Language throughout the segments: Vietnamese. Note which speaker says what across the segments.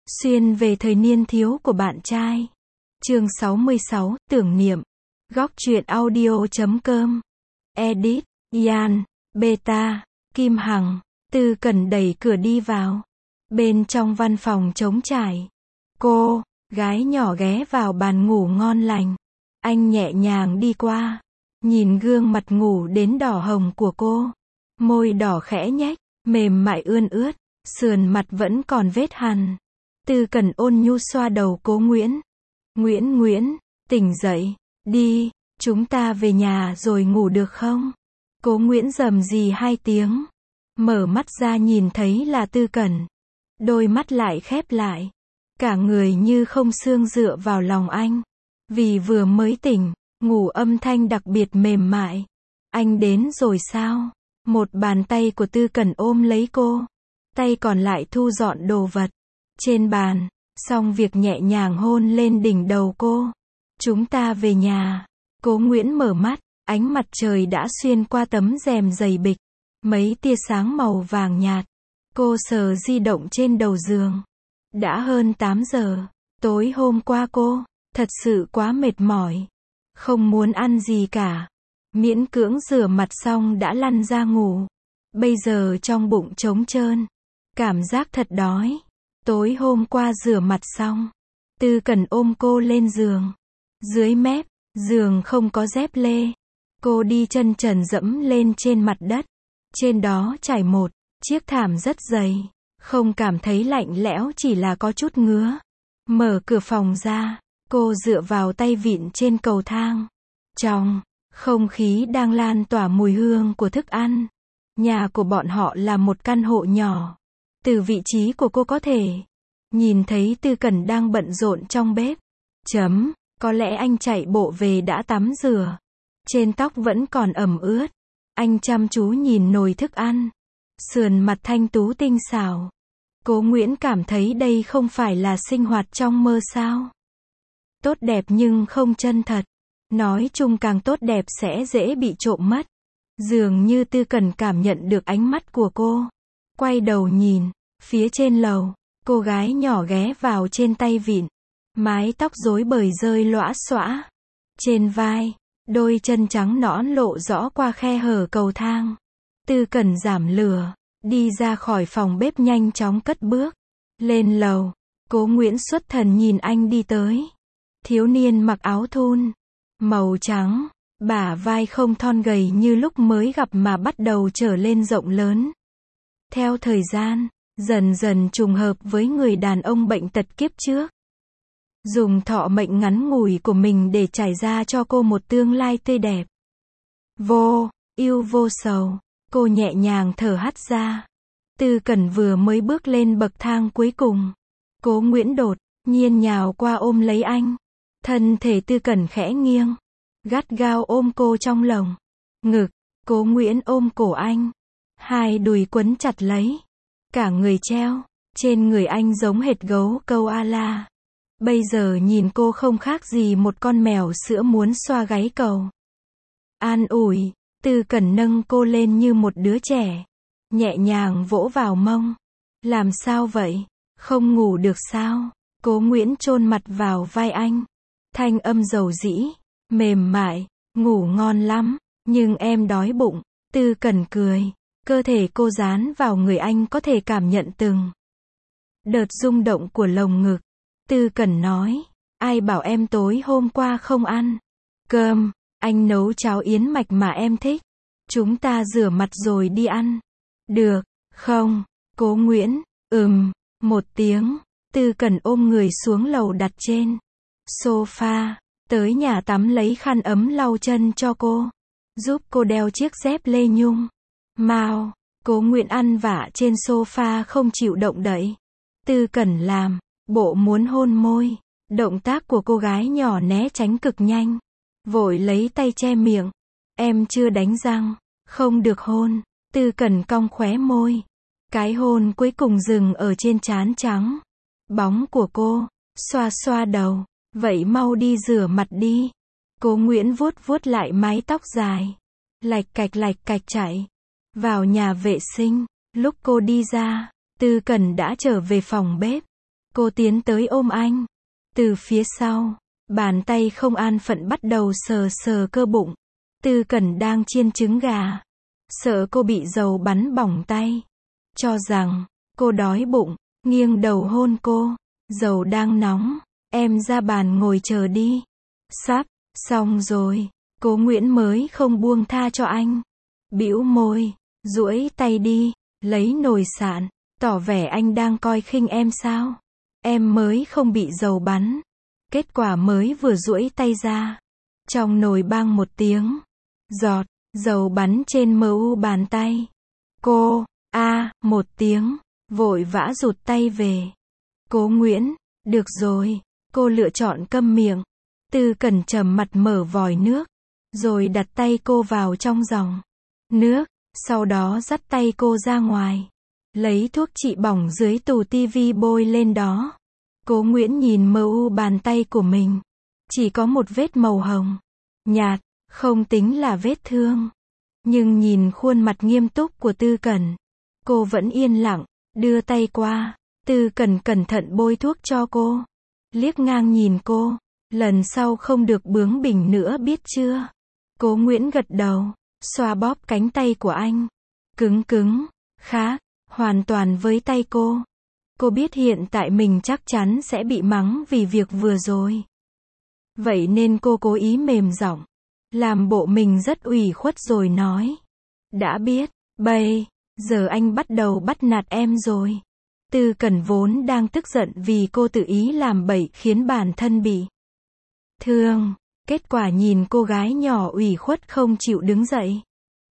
Speaker 1: Xuyên về thời niên thiếu của bạn trai. Chương 66, tưởng niệm. Góc truyện audio.com. Edit, Yan, Beta, Kim Hằng. Tư Cẩn đẩy cửa đi vào. Bên trong văn phòng trống trải. Cô, gái nhỏ ghé vào bàn ngủ ngon lành. Anh nhẹ nhàng đi qua. Nhìn gương mặt ngủ đến đỏ hồng của cô. Môi đỏ khẽ nhếch, mềm mại ươn ướt. Sườn mặt vẫn còn vết hằn. Tư Cẩn ôn nhu xoa đầu Cố Nguyễn. Nguyễn, tỉnh dậy, đi, chúng ta về nhà rồi ngủ được không? Cố Nguyễn rầm rì 2 tiếng. Mở mắt ra nhìn thấy là Tư Cẩn. Đôi mắt lại khép lại. Cả người như không xương dựa vào lòng anh. Vì vừa mới tỉnh, ngủ âm thanh đặc biệt mềm mại. Anh đến rồi sao? Một bàn tay của Tư Cẩn ôm lấy cô. Tay còn lại thu dọn đồ vật. Trên bàn, xong việc nhẹ nhàng hôn lên đỉnh đầu cô. Chúng ta về nhà. Cố Nguyễn mở mắt, ánh mặt trời đã xuyên qua tấm rèm dày bịch. Mấy tia sáng màu vàng nhạt. Cô sờ di động trên đầu giường. Đã hơn 8 giờ. Tối hôm qua cô, thật sự quá mệt mỏi. Không muốn ăn gì cả. Miễn cưỡng rửa mặt xong đã lăn ra ngủ. Bây giờ trong bụng trống trơn. Cảm giác thật đói. Tối hôm qua rửa mặt xong, Tư Cẩn ôm cô lên giường. Dưới mép, giường không có dép lê. Cô đi chân trần dẫm lên trên mặt đất. Trên đó trải một chiếc thảm rất dày. Không cảm thấy lạnh lẽo, chỉ là có chút ngứa. Mở cửa phòng ra, cô dựa vào tay vịn trên cầu thang. Trong không khí đang lan tỏa mùi hương của thức ăn. Nhà của bọn họ là một căn hộ nhỏ. Từ vị trí của cô có thể nhìn thấy Tư Cẩn đang bận rộn trong bếp. Có lẽ anh chạy bộ về đã tắm rửa. Trên tóc vẫn còn ẩm ướt. Anh chăm chú nhìn nồi thức ăn. Sườn mặt thanh tú tinh xảo. Cố Nguyễn cảm thấy đây không phải là sinh hoạt trong mơ sao. Tốt đẹp nhưng không chân thật. Nói chung càng tốt đẹp sẽ dễ bị trộm mất. Dường như Tư Cẩn cảm nhận được ánh mắt của cô. Quay đầu nhìn, phía trên lầu, cô gái nhỏ ghé vào trên tay vịn. Mái tóc rối bời rơi lõa xõa. Trên vai, đôi chân trắng nõn lộ rõ qua khe hở cầu thang. Tư Cẩn giảm lửa, đi ra khỏi phòng bếp nhanh chóng cất bước. Lên lầu, Cố Nguyễn xuất thần nhìn anh đi tới. Thiếu niên mặc áo thun màu trắng, bả vai không thon gầy như lúc mới gặp mà bắt đầu trở lên rộng lớn. Theo thời gian, dần dần trùng hợp với người đàn ông bệnh tật kiếp trước. Dùng thọ mệnh ngắn ngủi của mình để trải ra cho cô một tương lai tươi đẹp. Vô ưu vô sầu, cô nhẹ nhàng thở hắt ra. Tư Cẩn vừa mới bước lên bậc thang cuối cùng. Cố Nguyễn đột nhiên nhào qua ôm lấy anh. Thân thể Tư Cẩn khẽ nghiêng, gắt gao ôm cô trong lồng ngực. Cố Nguyễn ôm cổ anh. Hai đùi quấn chặt lấy. Cả người treo trên người anh giống hệt gấu câu A-la. Bây giờ nhìn cô không khác gì một con mèo sữa muốn xoa gáy cầu. An ủi, Tư Cẩn nâng cô lên như một đứa trẻ. Nhẹ nhàng vỗ vào mông. Làm sao vậy? Không ngủ được sao? Cố Nguyễn chôn mặt vào vai anh. Thanh âm dầu dĩ, mềm mại, ngủ ngon lắm, nhưng em đói bụng. Tư Cẩn cười. Cơ thể cô dán vào người anh có thể cảm nhận từng đợt rung động của lồng ngực. Tư Cẩn nói, ai bảo em tối hôm qua không ăn cơm, anh nấu cháo yến mạch mà em thích. Chúng ta rửa mặt rồi đi ăn. Được, không? Cố Nguyễn, một tiếng. Tư Cẩn ôm người xuống lầu đặt trên sofa, tới nhà tắm lấy khăn ấm lau chân cho cô, giúp cô đeo chiếc dép lê nhung mao. Cố Nguyễn ăn vạ trên sofa không chịu động đậy. Tư Cẩn làm bộ muốn hôn môi. Động tác của cô gái nhỏ né tránh cực nhanh. Vội lấy tay che miệng. Em chưa đánh răng, không được hôn. Tư Cẩn cong khóe môi. Cái hôn cuối cùng dừng ở trên trán trắng bóng của cô. Xoa xoa đầu. Vậy mau đi rửa mặt đi. Cố Nguyễn vuốt vuốt lại mái tóc dài. Lạch cạch chạy vào nhà vệ sinh. Lúc cô đi ra, Tư Cẩn đã trở về phòng bếp. Cô tiến tới ôm anh. Từ phía sau, bàn tay không an phận bắt đầu sờ sờ cơ bụng. Tư Cẩn đang chiên trứng gà. Sợ cô bị dầu bắn bỏng tay. Cho rằng, cô đói bụng, nghiêng đầu hôn cô. Dầu đang nóng, em ra bàn ngồi chờ đi. Sắp, xong rồi, Cố Nguyễn mới không buông tha cho anh. Bĩu môi, duỗi tay đi, lấy nồi sạn, tỏ vẻ anh đang coi khinh em sao. Em mới không bị dầu bắn. Kết quả mới vừa duỗi tay ra. Trong nồi bang một tiếng. Giọt, dầu bắn trên mu bàn tay. Cô, một tiếng, vội vã rụt tay về. Cố Nguyễn, được rồi, cô lựa chọn câm miệng. Tư Cẩn trầm mặt mở vòi nước, rồi đặt tay cô vào trong dòng nước, sau đó dắt tay cô ra ngoài. Lấy thuốc trị bỏng dưới tủ tivi bôi lên đó. Cố Nguyễn nhìn mu bàn tay của mình. Chỉ có một vết màu hồng nhạt, không tính là vết thương. Nhưng nhìn khuôn mặt nghiêm túc của Tư Cẩn, cô vẫn yên lặng, đưa tay qua. Tư Cẩn cẩn thận bôi thuốc cho cô. Liếc ngang nhìn cô. Lần sau không được bướng bỉnh nữa biết chưa? Cố Nguyễn gật đầu, xoa bóp cánh tay của anh. Cứng cứng, khác, hoàn toàn với tay cô. Cô biết hiện tại mình chắc chắn sẽ bị mắng vì việc vừa rồi. Vậy nên cô cố ý mềm giọng, làm bộ mình rất ủy khuất rồi nói. Đã biết, bây giờ anh bắt đầu bắt nạt em rồi. Tư Cẩn vốn đang tức giận vì cô tự ý làm bậy khiến bản thân bị thương. Kết quả nhìn cô gái nhỏ ủy khuất không chịu đứng dậy.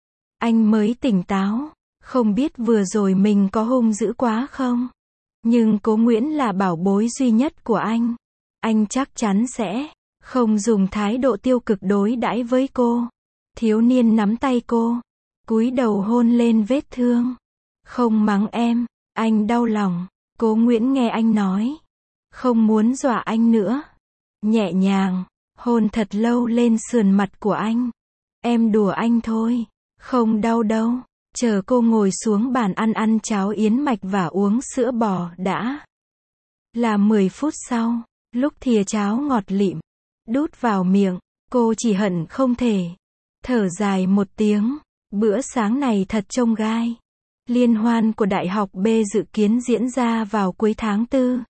Speaker 1: Anh mới tỉnh táo. Không biết vừa rồi mình có hung dữ quá không? Nhưng Cố Nguyễn là bảo bối duy nhất của anh. Anh chắc chắn sẽ không dùng thái độ tiêu cực đối đãi với cô. Thiếu niên nắm tay cô, cúi đầu hôn lên vết thương. Không mắng em, anh đau lòng. Cố Nguyễn nghe anh nói. Không muốn dọa anh nữa. Nhẹ nhàng, hôn thật lâu lên sườn mặt của anh. Em đùa anh thôi, không đau đâu. Chờ cô ngồi xuống bàn ăn cháo yến mạch và uống sữa bò đã. Là 10 phút sau, lúc thìa cháo ngọt lịm, đút vào miệng, cô chỉ hận không thể thở dài một tiếng. Bữa sáng này thật trông gai. Liên hoan của Đại học B dự kiến diễn ra vào cuối tháng 4.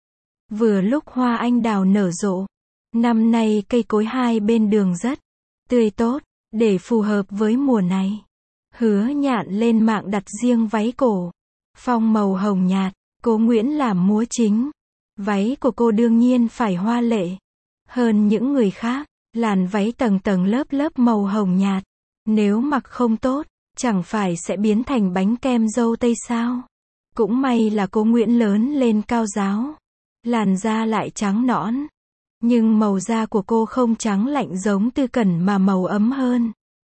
Speaker 1: Vừa lúc hoa anh đào nở rộ. Năm nay cây cối hai bên đường rất tươi tốt, để phù hợp với mùa này. Hứa Nhạn lên mạng đặt riêng váy cổ phong màu hồng nhạt. Cố Nguyễn làm múa chính. Váy của cô đương nhiên phải hoa lệ hơn những người khác. Làn váy tầng tầng lớp lớp màu hồng nhạt. Nếu mặc không tốt, chẳng phải sẽ biến thành bánh kem dâu tây sao? Cũng may là Cố Nguyễn lớn lên cao ráo. Làn da lại trắng nõn. Nhưng màu da của cô không trắng lạnh giống Tư Cẩn mà màu ấm hơn.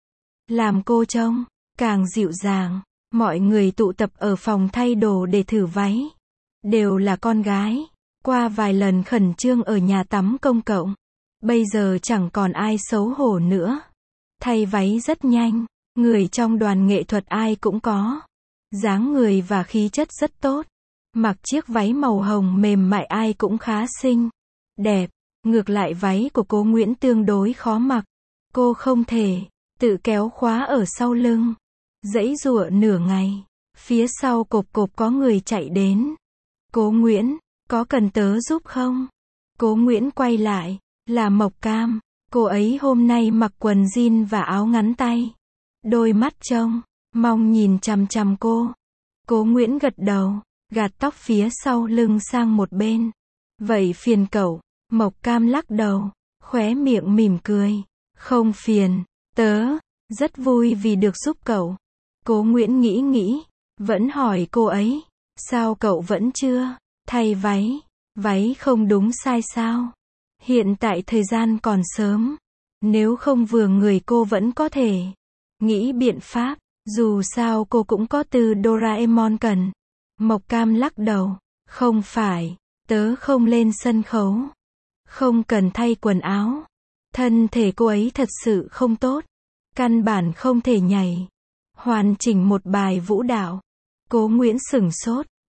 Speaker 1: Làm cô trông càng dịu dàng. Mọi người tụ tập ở phòng thay đồ để thử váy. Đều là con gái. Qua vài lần khẩn trương ở nhà tắm công cộng. Bây giờ chẳng còn ai xấu hổ nữa. Thay váy rất nhanh. Người trong đoàn nghệ thuật ai cũng có dáng người và khí chất rất tốt. Mặc chiếc váy màu hồng mềm mại ai cũng khá xinh, đẹp. Ngược lại váy của Cố Nguyễn tương đối khó mặc. Cô không thể tự kéo khóa ở sau lưng. Giãy giụa nửa ngày. Phía sau cộp cộp có người chạy đến. Cố Nguyễn, có cần tớ giúp không? Cố Nguyễn quay lại. Là Mộc Cam. Cô ấy hôm nay mặc quần jean và áo ngắn tay. Đôi mắt trông mong nhìn chằm chằm cô. Cố Nguyễn gật đầu, gạt tóc phía sau lưng sang một bên. Vậy phiền cậu. Mộc Cam lắc đầu, khóe miệng mỉm cười. Không phiền, tớ rất vui vì được giúp cậu. Cố Nguyễn nghĩ, vẫn hỏi cô ấy, sao cậu vẫn chưa thay váy? Váy không đúng sai sao? Hiện tại thời gian còn sớm. Nếu không vừa người cô vẫn có thể nghĩ biện pháp. Dù sao cô cũng có từ Doraemon cần. Mộc Cam lắc đầu. Không phải, tớ không lên sân khấu. Không cần thay quần áo. Thân thể cô ấy thật sự không tốt. Căn bản không thể nhảy hoàn chỉnh một bài vũ đạo. Cố Nguyễn sửng sốt.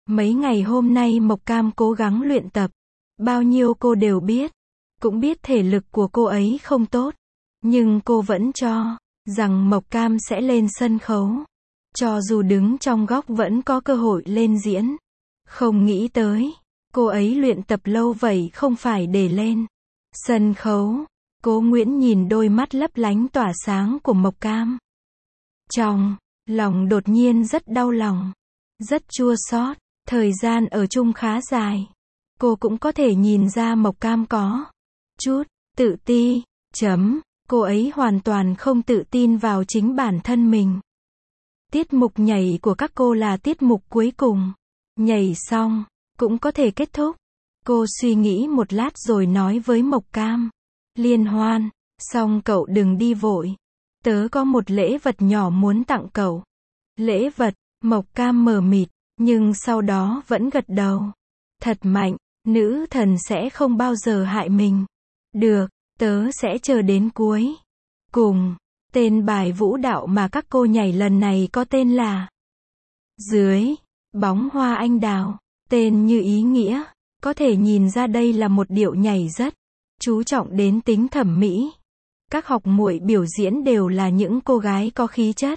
Speaker 1: Mấy ngày hôm nay Mộc Cam cố gắng luyện tập. Bao nhiêu cô đều biết. Cũng biết thể lực của cô ấy không tốt. Nhưng cô vẫn cho rằng Mộc Cam sẽ lên sân khấu. Cho dù đứng trong góc vẫn có cơ hội lên diễn. Không nghĩ tới, cô ấy luyện tập lâu vậy không phải để lên sân khấu. Cố Nguyễn nhìn đôi mắt lấp lánh tỏa sáng của Mộc Cam. Trong lòng đột nhiên rất đau lòng, rất chua xót. Thời gian ở chung khá dài. Cô cũng có thể nhìn ra Mộc Cam có chút tự ti. Cô ấy hoàn toàn không tự tin vào chính bản thân mình. Tiết mục nhảy của các cô là tiết mục cuối cùng. Nhảy xong, cũng có thể kết thúc. Cô suy nghĩ một lát rồi nói với Mộc Cam. Liên hoan, xong cậu đừng đi vội. Tớ có một lễ vật nhỏ muốn tặng cậu. Lễ vật, Mộc Cam mờ mịt, nhưng sau đó vẫn gật đầu. Thật mạnh, nữ thần sẽ không bao giờ hại mình. Được, tớ sẽ chờ đến cuối cùng. Tên bài vũ đạo mà các cô nhảy lần này có tên là Dưới bóng hoa anh đào. Tên như ý nghĩa, có thể nhìn ra đây là một điệu nhảy rất chú trọng đến tính thẩm mỹ. Các học muội biểu diễn đều là những cô gái có khí chất.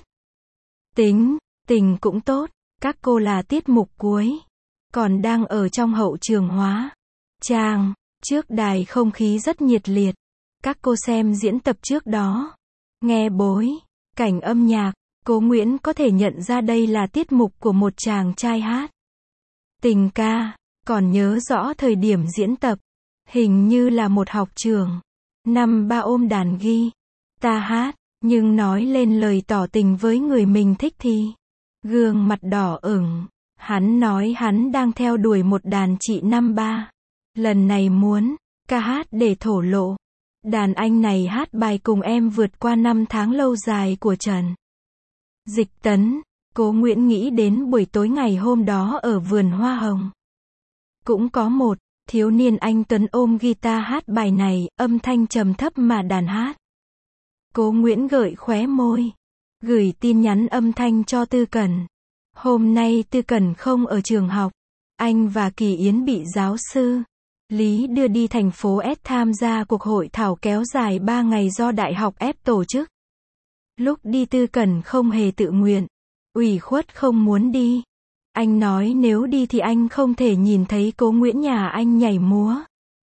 Speaker 1: Tính tình cũng tốt. Các cô là tiết mục cuối. Còn đang ở trong hậu trường hóa trang. Trước đài không khí rất nhiệt liệt. Các cô xem diễn tập trước đó. Nghe bối cảnh âm nhạc, Cố Nguyễn có thể nhận ra đây là tiết mục của một chàng trai hát tình ca. Còn nhớ rõ thời điểm diễn tập. Hình như là một học trường. Năm ba ôm đàn guitar hát, nhưng nói lên lời tỏ tình với người mình thích thì gương mặt đỏ ửng. Hắn nói hắn đang theo đuổi một đàn chị năm ba. Lần này muốn ca hát để thổ lộ. Đàn anh này hát bài cùng em vượt qua năm tháng lâu dài của Trần Dịch Tấn. Cố Nguyễn nghĩ đến buổi tối ngày hôm đó ở vườn hoa hồng. Cũng có một thiếu niên anh Tuấn ôm guitar hát bài này, âm thanh trầm thấp mà đàn hát. Cố Nguyễn gợi khóe môi, gửi tin nhắn âm thanh cho Tư Cẩn. Hôm nay Tư Cẩn không ở trường học. Anh và Kỳ Yến bị giáo sư Lý đưa đi thành phố S tham gia cuộc hội thảo kéo dài 3 ngày do đại học ép tổ chức. Lúc đi Tư Cẩn không hề tự nguyện, ủy khuất không muốn đi. Anh nói nếu đi thì anh không thể nhìn thấy Cố Nguyễn nhà anh nhảy múa.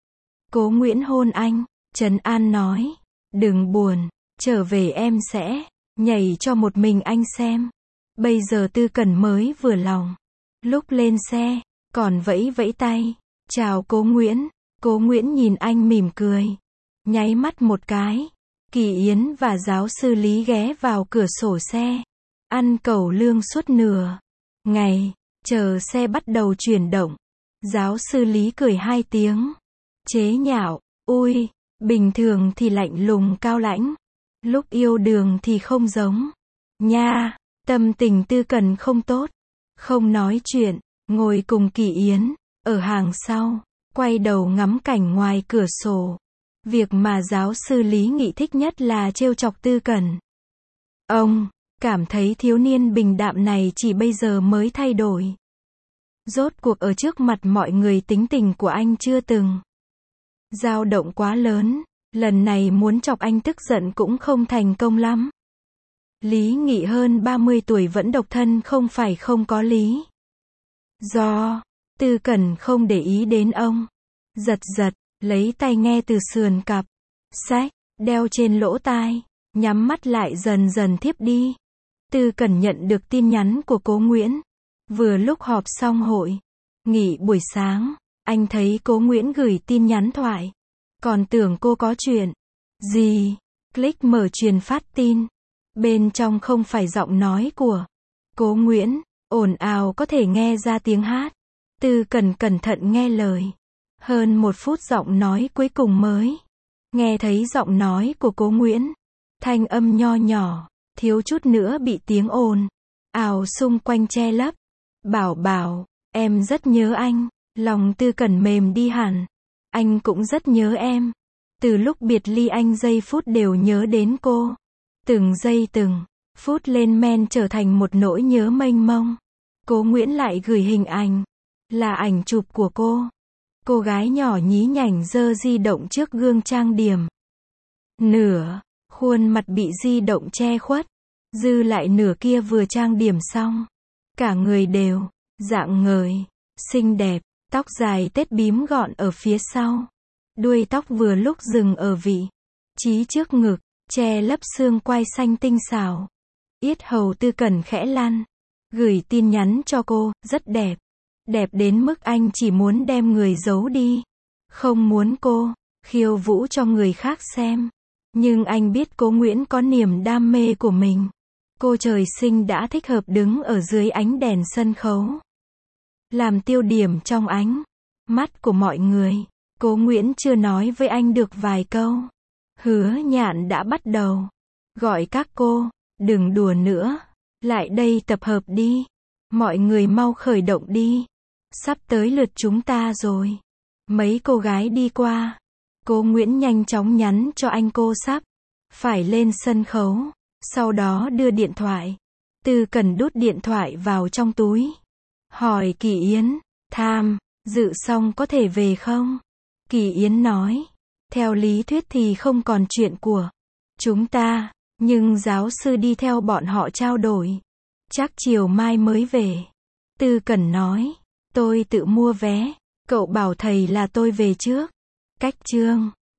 Speaker 1: Cố Nguyễn hôn anh, trấn an nói, đừng buồn, trở về em sẽ nhảy cho một mình anh xem. Bây giờ Tư Cẩn mới vừa lòng. Lúc lên xe, còn vẫy vẫy tay, chào Cố Nguyễn. Cố Nguyễn nhìn anh mỉm cười, nháy mắt một cái. Kỳ Yến và giáo sư Lý ghé vào cửa sổ xe, ăn cẩu lương suốt nửa ngày, chờ xe bắt đầu chuyển động. Giáo sư Lý cười 2 tiếng, chế nhạo, ui, bình thường thì lạnh lùng cao lãnh, lúc yêu đương thì không giống nha. Tâm tình Tư Cẩn không tốt, không nói chuyện, ngồi cùng Kỳ Yến ở hàng sau, quay đầu ngắm cảnh ngoài cửa sổ. Việc mà giáo sư Lý Nghị thích nhất là trêu chọc Tư Cẩn. Ông cảm thấy thiếu niên bình đạm này chỉ bây giờ mới thay đổi. Rốt cuộc ở trước mặt mọi người tính tình của anh chưa từng dao động quá lớn, lần này muốn chọc anh tức giận cũng không thành công lắm. Lý Nghị hơn 30 tuổi vẫn độc thân không phải không có lý do. Tư Cẩn không để ý đến ông, giật giật, lấy tai nghe từ sườn cặp sách, đeo trên lỗ tai, nhắm mắt lại dần dần thiếp đi. Tư Cẩn nhận được tin nhắn của Cố Nguyễn. Vừa lúc họp xong hội nghỉ buổi sáng, anh thấy Cố Nguyễn gửi tin nhắn thoại. Còn tưởng cô có chuyện gì, click mở truyền phát tin. Bên trong không phải giọng nói của Cố Nguyễn, ồn ào có thể nghe ra tiếng hát. Tư Cẩn cẩn thận nghe lời. Hơn 1 phút giọng nói cuối cùng mới nghe thấy giọng nói của Cố Nguyễn. Thanh âm nho nhỏ, thiếu chút nữa bị tiếng ồn ào xung quanh che lấp. Bảo bảo, em rất nhớ anh. Lòng Tư Cẩn mềm đi hẳn. Anh cũng rất nhớ em. Từ lúc biệt ly anh giây phút đều nhớ đến cô. Từng giây từng phút lên men trở thành một nỗi nhớ mênh mông. Cố Nguyễn lại gửi hình ảnh Là ảnh chụp của cô. Cô gái nhỏ nhí nhảnh giơ di động trước gương trang điểm. Nửa khuôn mặt bị di động che khuất, dư lại nửa kia vừa trang điểm xong. Cả người đều rạng ngời, xinh đẹp, tóc dài tết bím gọn ở phía sau. Đuôi tóc vừa lúc dừng ở vị trí trước ngực, che lấp xương quai xanh tinh xảo. Yết hầu Tư Cẩn khẽ lăn, gửi tin nhắn cho cô, rất đẹp. Đẹp đến mức anh chỉ muốn đem người giấu đi. Không muốn cô khiêu vũ cho người khác xem. Nhưng anh biết cô Nguyễn có niềm đam mê của mình. Cô trời sinh đã thích hợp đứng ở dưới ánh đèn sân khấu. Làm tiêu điểm trong ánh mắt của mọi người. Cô Nguyễn chưa nói với anh được vài câu. Hứa Nhạn đã bắt đầu gọi các cô, đừng đùa nữa. Lại đây tập hợp đi. Mọi người mau khởi động đi. Sắp tới lượt chúng ta rồi. Mấy cô gái đi qua. Cô Nguyễn nhanh chóng nhắn cho anh cô sắp phải lên sân khấu. Sau đó đưa điện thoại. Tư Cẩn đút điện thoại vào trong túi. Hỏi Kỳ Yến, tham dự xong có thể về không? Kỳ Yến nói, theo lý thuyết thì không còn chuyện của chúng ta, nhưng giáo sư đi theo bọn họ trao đổi. Chắc chiều mai mới về. Tư Cẩn nói, tôi tự mua vé, cậu bảo thầy là tôi về trước. Cách chương